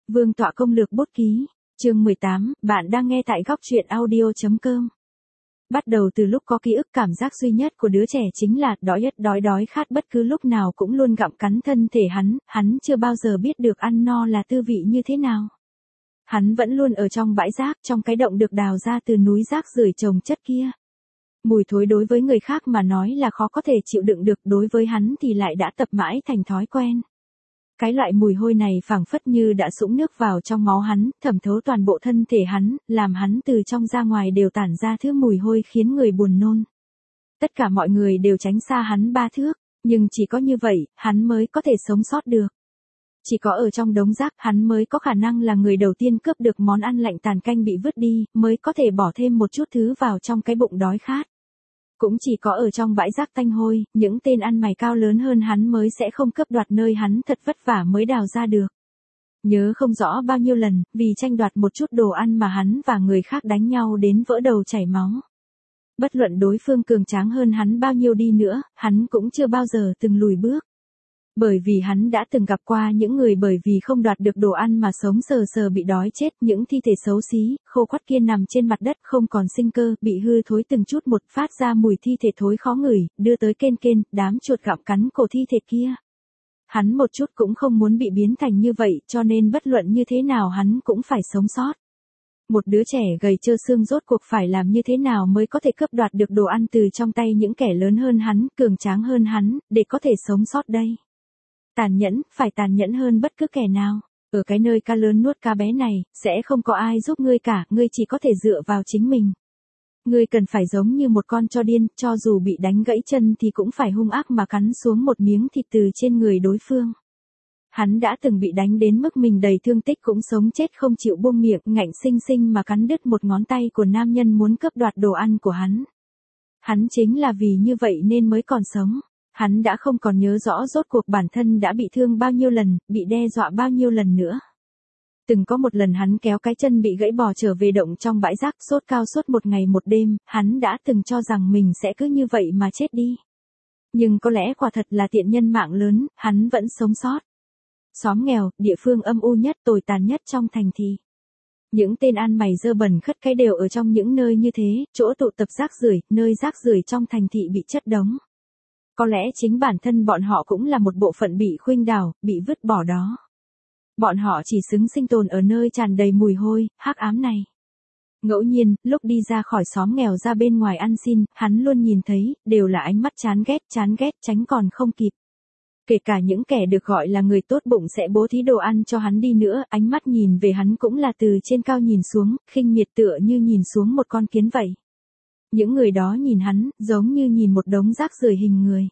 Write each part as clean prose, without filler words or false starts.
Vương tọa công lược bút ký, chương 18, bạn đang nghe tại góc truyện audio.com. Bắt đầu từ lúc có ký ức, cảm giác duy nhất của đứa trẻ chính là đói khát, bất cứ lúc nào cũng luôn gặm cắn thân thể hắn chưa bao giờ biết được ăn no là tư vị như thế nào. Hắn vẫn luôn ở trong bãi rác, trong cái động được đào ra từ núi rác rưởi chồng chất kia. Mùi thối đối với người khác mà nói là khó có thể chịu đựng được, đối với hắn thì lại đã tập mãi thành thói quen. Cái loại mùi hôi này phảng phất như đã sũng nước vào trong máu hắn, thẩm thấu toàn bộ thân thể hắn, làm hắn từ trong ra ngoài đều tản ra thứ mùi hôi khiến người buồn nôn. Tất cả mọi người đều tránh xa hắn 3 thước, nhưng chỉ có như vậy, hắn mới có thể sống sót được. Chỉ có ở trong đống rác, hắn mới có khả năng là người đầu tiên cướp được món ăn lạnh tàn canh bị vứt đi, mới có thể bỏ thêm một chút thứ vào trong cái bụng đói khát. Cũng chỉ có ở trong bãi rác tanh hôi, những tên ăn mày cao lớn hơn hắn mới sẽ không cướp đoạt nơi hắn thật vất vả mới đào ra được. Nhớ không rõ bao nhiêu lần, vì tranh đoạt một chút đồ ăn mà hắn và người khác đánh nhau đến vỡ đầu chảy máu. Bất luận đối phương cường tráng hơn hắn bao nhiêu đi nữa, hắn cũng chưa bao giờ từng lùi bước. Bởi vì hắn đã từng gặp qua những người bởi vì không đoạt được đồ ăn mà sống sờ sờ bị đói chết, những thi thể xấu xí, khô quắt kia nằm trên mặt đất không còn sinh cơ, bị hư thối từng chút một, phát ra mùi thi thể thối khó ngửi, đưa tới kên, đám chuột gặm cắn cổ thi thể kia. Hắn một chút cũng không muốn bị biến thành như vậy, cho nên bất luận như thế nào hắn cũng phải sống sót. Một đứa trẻ gầy trơ xương rốt cuộc phải làm như thế nào mới có thể cướp đoạt được đồ ăn từ trong tay những kẻ lớn hơn hắn, cường tráng hơn hắn, để có thể sống sót đây. Tàn nhẫn, phải tàn nhẫn hơn bất cứ kẻ nào. Ở cái nơi cá lớn nuốt cá bé này, sẽ không có ai giúp ngươi cả, ngươi chỉ có thể dựa vào chính mình. Ngươi cần phải giống như một con chó điên, cho dù bị đánh gãy chân thì cũng phải hung ác mà cắn xuống một miếng thịt từ trên người đối phương. Hắn đã từng bị đánh đến mức mình đầy thương tích cũng sống chết không chịu buông miệng, ngạnh sinh mà cắn đứt một ngón tay của nam nhân muốn cướp đoạt đồ ăn của hắn. Hắn chính là vì như vậy nên mới còn sống. Hắn đã không còn nhớ rõ rốt cuộc bản thân đã bị thương bao nhiêu lần, bị đe dọa bao nhiêu lần nữa. Từng có một lần hắn kéo cái chân bị gãy bò trở về động trong bãi rác, sốt cao suốt một ngày một đêm, hắn đã từng cho rằng mình sẽ cứ như vậy mà chết đi. Nhưng có lẽ quả thật là tiện nhân mạng lớn, hắn vẫn sống sót. Xóm nghèo, địa phương âm u nhất, tồi tàn nhất trong thành thị. Những tên ăn mày dơ bẩn khất cái đều ở trong những nơi như thế, chỗ tụ tập rác rưởi, nơi rác rưởi trong thành thị bị chất đống. Có lẽ chính bản thân bọn họ cũng là một bộ phận bị khuynh đảo, bị vứt bỏ đó. Bọn họ chỉ xứng sinh tồn ở nơi tràn đầy mùi hôi, hắc ám này. Ngẫu nhiên, lúc đi ra khỏi xóm nghèo ra bên ngoài ăn xin, hắn luôn nhìn thấy, đều là ánh mắt chán ghét, tránh còn không kịp. Kể cả những kẻ được gọi là người tốt bụng sẽ bố thí đồ ăn cho hắn đi nữa, ánh mắt nhìn về hắn cũng là từ trên cao nhìn xuống, khinh miệt tựa như nhìn xuống một con kiến vậy. Những người đó nhìn hắn, giống như nhìn một đống rác rưởi hình người.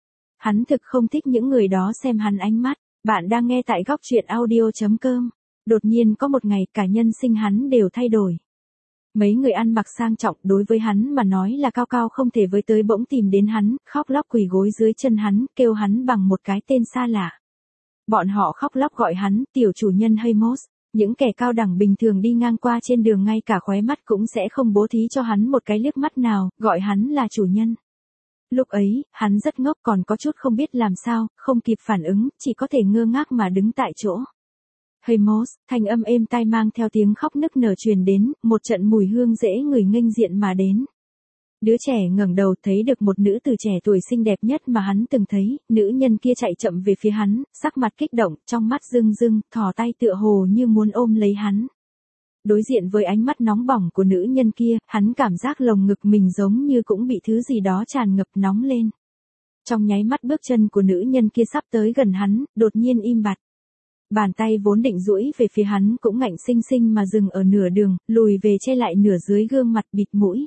Hắn thực không thích những người đó xem hắn ánh mắt. Bạn đang nghe tại góc truyện audio.com. Đột nhiên có một ngày cả nhân sinh hắn đều thay đổi. Mấy người ăn mặc sang trọng đối với hắn mà nói là cao cao không thể với tới bỗng tìm đến hắn, khóc lóc quỳ gối dưới chân hắn, kêu hắn bằng một cái tên xa lạ. Bọn họ khóc lóc gọi hắn, tiểu chủ nhân Hamos. Những kẻ cao đẳng bình thường đi ngang qua trên đường ngay cả khóe mắt cũng sẽ không bố thí cho hắn một cái liếc mắt nào, gọi hắn là chủ nhân. Lúc ấy, hắn rất ngốc, còn có chút không biết làm sao, không kịp phản ứng, chỉ có thể ngơ ngác mà đứng tại chỗ. Hamos, thanh âm êm tai mang theo tiếng khóc nức nở truyền đến, một trận mùi hương dễ ngửi nghênh diện mà đến. Đứa trẻ ngẩng đầu thấy được một nữ tử trẻ tuổi xinh đẹp nhất mà hắn từng thấy, nữ nhân kia chạy chậm về phía hắn, sắc mặt kích động, trong mắt rưng, thò tay tựa hồ như muốn ôm lấy hắn. Đối diện với ánh mắt nóng bỏng của nữ nhân kia, hắn cảm giác lồng ngực mình giống như cũng bị thứ gì đó tràn ngập nóng lên. Trong nháy mắt bước chân của nữ nhân kia sắp tới gần hắn, đột nhiên im bặt. Bàn tay vốn định duỗi về phía hắn cũng ngạnh sinh mà dừng ở nửa đường, lùi về che lại nửa dưới gương mặt bịt mũi.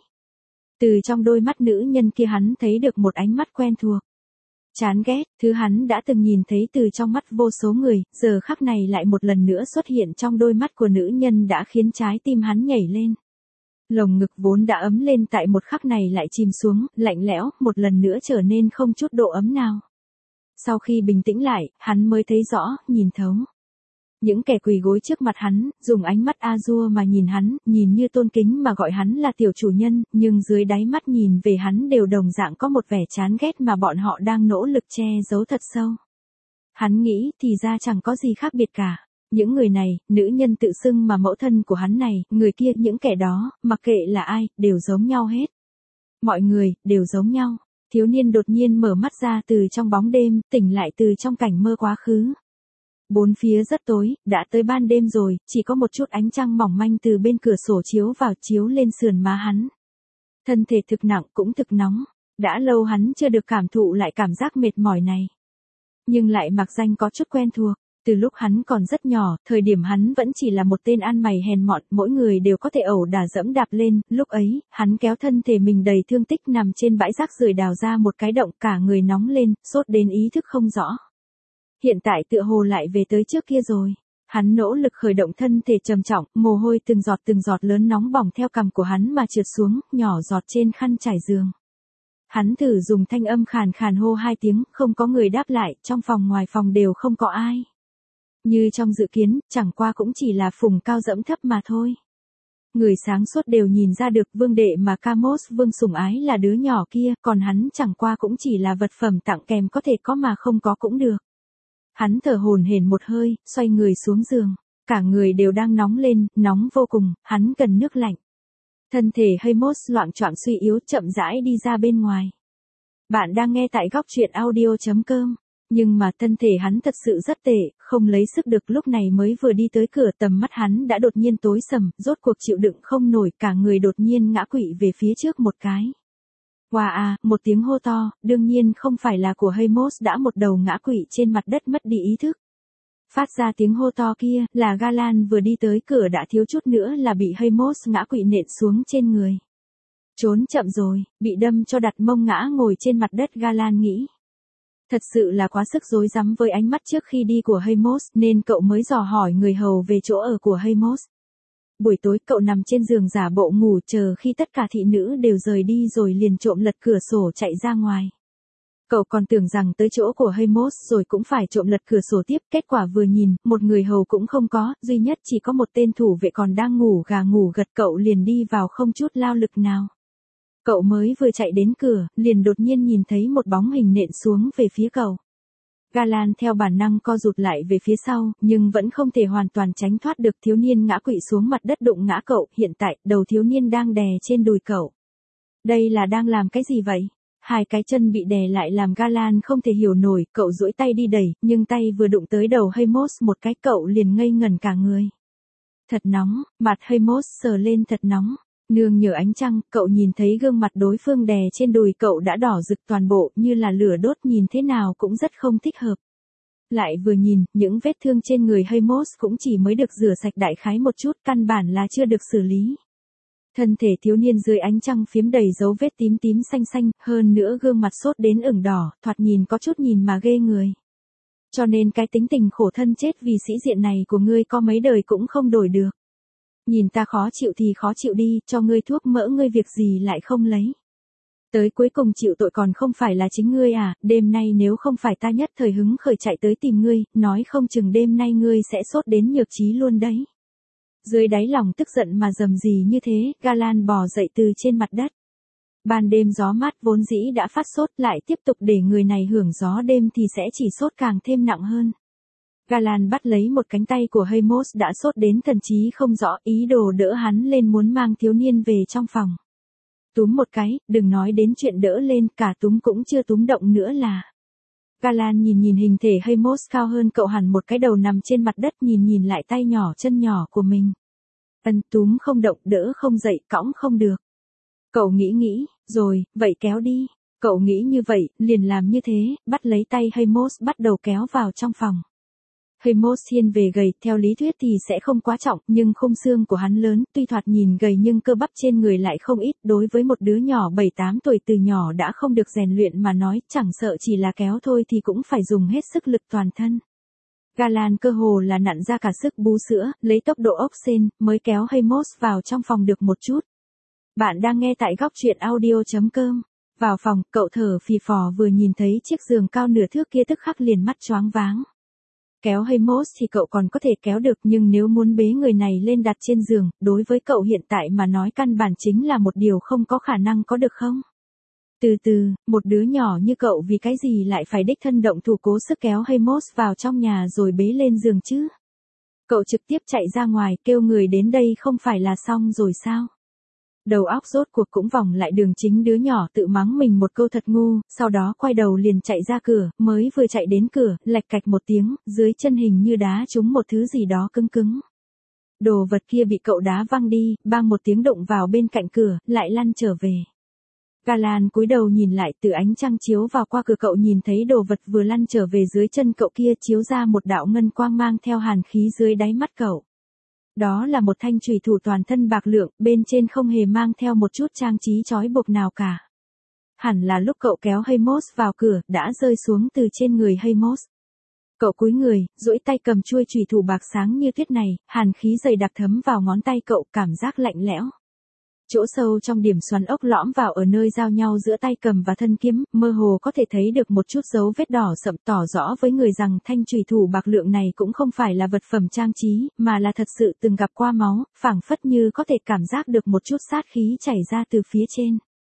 Từ trong đôi mắt nữ nhân kia hắn thấy được một ánh mắt quen thuộc. Chán ghét, thứ hắn đã từng nhìn thấy từ trong mắt vô số người, giờ khắc này lại một lần nữa xuất hiện trong đôi mắt của nữ nhân đã khiến trái tim hắn nhảy lên. Lồng ngực vốn đã ấm lên tại một khắc này lại chìm xuống, lạnh lẽo, một lần nữa trở nên không chút độ ấm nào. Sau khi bình tĩnh lại, hắn mới thấy rõ, nhìn thấu. Những kẻ quỳ gối trước mặt hắn, dùng ánh mắt azure mà nhìn hắn, nhìn như tôn kính mà gọi hắn là tiểu chủ nhân, nhưng dưới đáy mắt nhìn về hắn đều đồng dạng có một vẻ chán ghét mà bọn họ đang nỗ lực che giấu thật sâu. Hắn nghĩ thì ra chẳng có gì khác biệt cả. Những người này, nữ nhân tự xưng mà mẫu thân của hắn này, người kia, những kẻ đó, mặc kệ là ai, đều giống nhau hết. Mọi người, đều giống nhau. Thiếu niên đột nhiên mở mắt ra từ trong bóng đêm, tỉnh lại từ trong cảnh mơ quá khứ. Bốn phía rất tối, đã tới ban đêm rồi, chỉ có một chút ánh trăng mỏng manh từ bên cửa sổ chiếu vào chiếu lên sườn má hắn. Thân thể thực nặng cũng thực nóng, đã lâu hắn chưa được cảm thụ lại cảm giác mệt mỏi này. Nhưng lại mặc danh có chút quen thuộc, từ lúc hắn còn rất nhỏ, thời điểm hắn vẫn chỉ là một tên ăn mày hèn mọn, mỗi người đều có thể ẩu đả dẫm đạp lên, lúc ấy, hắn kéo thân thể mình đầy thương tích nằm trên bãi rác rưởi đào ra một cái động cả người nóng lên, sốt đến ý thức không rõ. Hiện tại tựa hồ lại về tới trước kia rồi. Hắn nỗ lực khởi động thân thể trầm trọng, mồ hôi từng giọt lớn nóng bỏng theo cằm của hắn mà trượt xuống, nhỏ giọt trên khăn trải giường. Hắn thử dùng thanh âm khàn khàn hô 2 tiếng, không có người đáp lại, trong phòng ngoài phòng đều không có ai. Như trong dự kiến, chẳng qua cũng chỉ là phùng cao dẫm thấp mà thôi. Người sáng suốt đều nhìn ra được vương đệ mà Camos vương sủng ái là đứa nhỏ kia, còn hắn chẳng qua cũng chỉ là vật phẩm tặng kèm có thể có mà không có cũng được. Hắn thở hổn hển một hơi, xoay người xuống giường. Cả người đều đang nóng lên, nóng vô cùng, hắn cần nước lạnh. Thân thể Hamos loạng choạng suy yếu chậm rãi đi ra bên ngoài. Bạn đang nghe tại góc truyện audio.com. Nhưng mà thân thể hắn thật sự rất tệ, không lấy sức được, lúc này mới vừa đi tới cửa tầm mắt hắn đã đột nhiên tối sầm, rốt cuộc chịu đựng không nổi, cả người đột nhiên ngã quỵ về phía trước một cái. Wow à, một tiếng hô to, đương nhiên không phải là của Hamos đã một đầu ngã quỵ trên mặt đất mất đi ý thức. Phát ra tiếng hô to kia, là Galan vừa đi tới cửa đã thiếu chút nữa là bị Hamos ngã quỵ nện xuống trên người. Trốn chậm rồi, bị đâm cho đặt mông ngã ngồi trên mặt đất Galan nghĩ. Thật sự là quá sức rối rắm với ánh mắt trước khi đi của Hamos nên cậu mới dò hỏi người hầu về chỗ ở của Hamos. Buổi tối cậu nằm trên giường giả bộ ngủ chờ khi tất cả thị nữ đều rời đi rồi liền trộm lật cửa sổ chạy ra ngoài. Cậu còn tưởng rằng tới chỗ của Hamos rồi cũng phải trộm lật cửa sổ tiếp, kết quả vừa nhìn, một người hầu cũng không có, duy nhất chỉ có một tên thủ vệ còn đang ngủ gà ngủ gật, cậu liền đi vào không chút lao lực nào. Cậu mới vừa chạy đến cửa, liền đột nhiên nhìn thấy một bóng hình nện xuống về phía cậu. Galan theo bản năng co rụt lại về phía sau, nhưng vẫn không thể hoàn toàn tránh thoát được, thiếu niên ngã quỵ xuống mặt đất đụng ngã cậu, hiện tại, đầu thiếu niên đang đè trên đùi cậu. Đây là đang làm cái gì vậy? 2 cái chân bị đè lại làm Galan không thể hiểu nổi, cậu duỗi tay đi đẩy, nhưng tay vừa đụng tới đầu Hamos một cái cậu liền ngây ngẩn cả người. Thật nóng, mặt Hamos sờ lên thật nóng. Nương nhờ ánh trăng, cậu nhìn thấy gương mặt đối phương đè trên đùi cậu đã đỏ rực toàn bộ như là lửa đốt, nhìn thế nào cũng rất không thích hợp. Lại vừa nhìn, những vết thương trên người Hamos cũng chỉ mới được rửa sạch đại khái một chút, căn bản là chưa được xử lý. Thân thể thiếu niên dưới ánh trăng phiếm đầy dấu vết tím tím xanh xanh, hơn nữa gương mặt sốt đến ửng đỏ, thoạt nhìn có chút nhìn mà ghê người. Cho nên cái tính tình khổ thân chết vì sĩ diện này của ngươi có mấy đời cũng không đổi được. Nhìn ta khó chịu thì khó chịu đi, cho ngươi thuốc mỡ ngươi việc gì lại không lấy. Tới cuối cùng chịu tội còn không phải là chính ngươi à, đêm nay nếu không phải ta nhất thời hứng khởi chạy tới tìm ngươi, nói không chừng đêm nay ngươi sẽ sốt đến nhược trí luôn đấy. Dưới đáy lòng tức giận mà rầm rì như thế, Galan bò dậy từ trên mặt đất. Ban đêm gió mát vốn dĩ đã phát sốt, lại tiếp tục để người này hưởng gió đêm thì sẽ chỉ sốt càng thêm nặng hơn. Galan bắt lấy một cánh tay của Hamos đã sốt đến thần trí không rõ, ý đồ đỡ hắn lên muốn mang thiếu niên về trong phòng. Túm một cái, đừng nói đến chuyện đỡ lên, cả túm cũng chưa túm động nữa là. Galan nhìn nhìn hình thể Hamos cao hơn cậu hẳn một cái đầu nằm trên mặt đất, nhìn lại tay nhỏ chân nhỏ của mình. Túm không động, đỡ không dậy, cõng không được. Cậu nghĩ, rồi, vậy kéo đi. Cậu nghĩ như vậy, liền làm như thế, bắt lấy tay Hamos bắt đầu kéo vào trong phòng. Hamos thiên về gầy, theo lý thuyết thì sẽ không quá trọng, nhưng khung xương của hắn lớn, tuy thoạt nhìn gầy nhưng cơ bắp trên người lại không ít, đối với một đứa nhỏ 7-8 tuổi từ nhỏ đã không được rèn luyện mà nói, chẳng sợ chỉ là kéo thôi thì cũng phải dùng hết sức lực toàn thân. Galan cơ hồ là nặn ra cả sức bú sữa, lấy tốc độ ốc sên, mới kéo Hamos vào trong phòng được một chút. Bạn đang nghe tại góc truyện audio.com. Vào phòng, cậu thở phì phò vừa nhìn thấy chiếc giường cao nửa thước kia tức khắc liền mắt choáng váng. Kéo Hamos thì cậu còn có thể kéo được, nhưng nếu muốn bế người này lên đặt trên giường, đối với cậu hiện tại mà nói căn bản chính là một điều không có khả năng có được không? Từ từ, một đứa nhỏ như cậu vì cái gì lại phải đích thân động thủ cố sức kéo Hamos vào trong nhà rồi bế lên giường chứ? Cậu trực tiếp chạy ra ngoài kêu người đến đây không phải là xong rồi sao? Đầu óc rốt cuộc cũng vòng lại đường chính, đứa nhỏ tự mắng mình một câu thật ngu, sau đó quay đầu liền chạy ra cửa, mới vừa chạy đến cửa, lạch cạch một tiếng, dưới chân hình như đá trúng một thứ gì đó cứng cứng. Đồ vật kia bị cậu đá văng đi, bang một tiếng đụng vào bên cạnh cửa, lại lăn trở về. Galan cúi đầu nhìn lại, từ ánh trăng chiếu vào qua cửa cậu nhìn thấy đồ vật vừa lăn trở về dưới chân cậu kia chiếu ra một đạo ngân quang mang theo hàn khí dưới đáy mắt cậu. Đó là một thanh chùy thủ toàn thân bạc lượng, bên trên không hề mang theo một chút trang trí trói buộc nào cả. Hẳn là lúc cậu kéo Hamos vào cửa, đã rơi xuống từ trên người Hamos. Cậu cúi người, duỗi tay cầm chuôi chùy thủ bạc sáng như tuyết này, hàn khí dày đặc thấm vào ngón tay cậu, cảm giác lạnh lẽo. Chỗ sâu trong điểm xoắn ốc lõm vào ở nơi giao nhau giữa tay cầm và thân kiếm, mơ hồ có thể thấy được một chút dấu vết đỏ sậm, tỏ rõ với người rằng thanh chùy thủ bạc lượng này cũng không phải là vật phẩm trang trí, mà là thật sự từng gặp qua máu, phảng phất như có thể cảm giác được một chút sát khí chảy ra từ phía trên.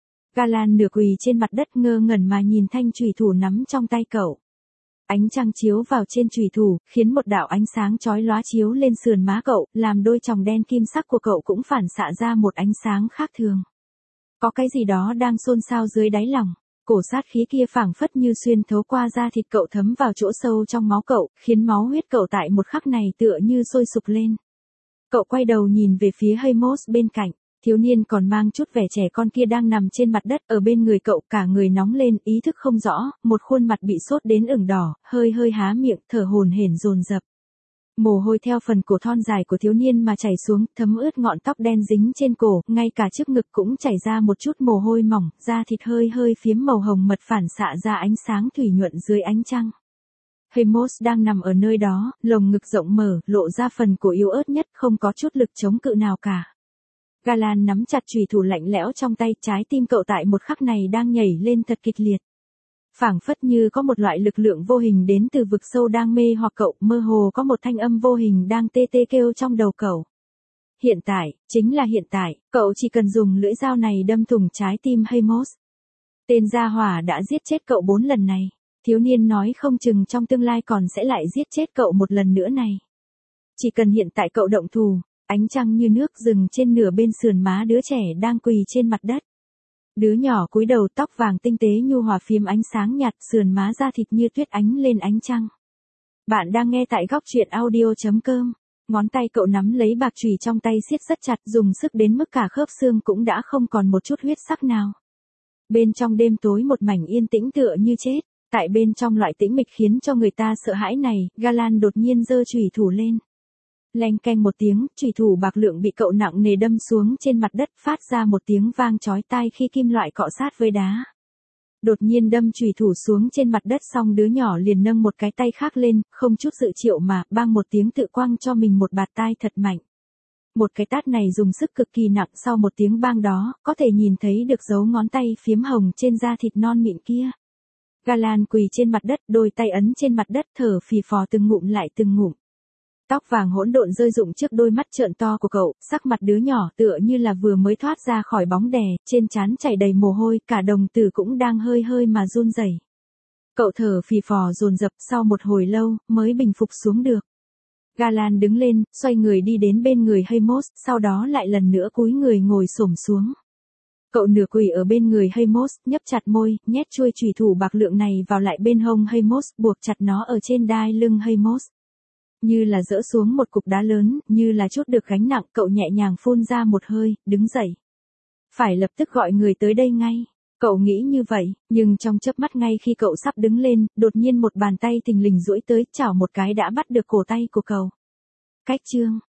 Galan nửa quỳ trên mặt đất ngơ ngẩn mà nhìn thanh chùy thủ nắm trong tay cậu. Ánh trăng chiếu vào trên chùy thủ, khiến một đạo ánh sáng chói lóa chiếu lên sườn má cậu, làm đôi tròng đen kim sắc của cậu cũng phản xạ ra một ánh sáng khác thường. Có cái gì đó đang xôn xao dưới đáy lòng, cổ sát khí kia phảng phất như xuyên thấu qua da thịt cậu thấm vào chỗ sâu trong máu cậu, khiến máu huyết cậu tại một khắc này tựa như sôi sục lên. Cậu quay đầu nhìn về phía Hamos bên cạnh. Thiếu niên còn mang chút vẻ trẻ con kia đang nằm trên mặt đất ở bên người cậu, cả người nóng lên, ý thức không rõ, một khuôn mặt bị sốt đến ửng đỏ, hơi há miệng, thở hổn hển dồn dập. Mồ hôi theo phần cổ thon dài của thiếu niên mà chảy xuống, thấm ướt ngọn tóc đen dính trên cổ, ngay cả trước ngực cũng chảy ra một chút mồ hôi mỏng, da thịt hơi phiếm màu hồng mật phản xạ ra ánh sáng thủy nhuận dưới ánh trăng. Hamos đang nằm ở nơi đó, lồng ngực rộng mở, lộ ra phần cổ yếu ớt nhất, không có chút lực chống cự nào cả. Galan nắm chặt chùy thủ lạnh lẽo trong tay, trái tim cậu tại một khắc này đang nhảy lên thật kịch liệt. Phảng phất như có một loại lực lượng vô hình đến từ vực sâu đang mê hoặc cậu, mơ hồ có một thanh âm vô hình đang tê tê kêu trong đầu cậu. Hiện tại, chính là hiện tại, cậu chỉ cần dùng lưỡi dao này đâm thủng trái tim Hamos. Tên gia hỏa đã giết chết cậu 4 lần này, thiếu niên nói không chừng trong tương lai còn sẽ lại giết chết cậu một lần nữa này. Chỉ cần hiện tại cậu động thủ. Ánh trăng như nước rừng trên nửa bên sườn má đứa trẻ đang quỳ trên mặt đất. Đứa nhỏ cúi đầu, tóc vàng tinh tế nhu hòa phím ánh sáng nhạt, sườn má da thịt như tuyết ánh lên ánh trăng. Bạn đang nghe tại góc truyện audio.com. Ngón tay cậu nắm lấy bạc chùy trong tay siết rất chặt, dùng sức đến mức cả khớp xương cũng đã không còn một chút huyết sắc nào. Bên trong đêm tối một mảnh yên tĩnh tựa như chết. Tại bên trong loại tĩnh mịch khiến cho người ta sợ hãi này, Galan đột nhiên giơ chùy thủ lên. Leng keng một tiếng, chùy thủ bạc lượng bị cậu nặng nề đâm xuống trên mặt đất, phát ra một tiếng vang chói tai khi kim loại cọ sát với đá. Đột nhiên đâm chùy thủ xuống trên mặt đất xong đứa nhỏ liền nâng một cái tay khác lên, không chút dự triệu mà, bang một tiếng tự quăng cho mình một bạt tai thật mạnh. Một cái tát này dùng sức cực kỳ nặng, sau một tiếng bang đó, có thể nhìn thấy được dấu ngón tay phiếm hồng trên da thịt non mịn kia. Galan quỳ trên mặt đất, đôi tay ấn trên mặt đất thở phì phò từng ngụm lại từng ngụm. Tóc vàng hỗn độn rơi rụng trước đôi mắt trợn to của cậu, sắc mặt đứa nhỏ tựa như là vừa mới thoát ra khỏi bóng đè, trên trán chảy đầy mồ hôi, cả đồng tử cũng đang hơi mà run rẩy. Cậu thở phì phò dồn dập, sau một hồi lâu, mới bình phục xuống được. Galan đứng lên, xoay người đi đến bên người Hamos, sau đó lại lần nữa cúi người ngồi xổm xuống. Cậu nửa quỳ ở bên người Hamos, nhấp chặt môi, nhét chuôi chùy thủ bạc lượng này vào lại bên hông Hamos, buộc chặt nó ở trên đai lưng Hamos. Như là dỡ xuống một cục đá lớn, như là trút được gánh nặng, cậu nhẹ nhàng phun ra một hơi, đứng dậy. Phải lập tức gọi người tới đây ngay. Cậu nghĩ như vậy, nhưng trong chớp mắt ngay khi cậu sắp đứng lên, đột nhiên một bàn tay thình lình duỗi tới, chảo một cái đã bắt được cổ tay của cậu. Cách chương.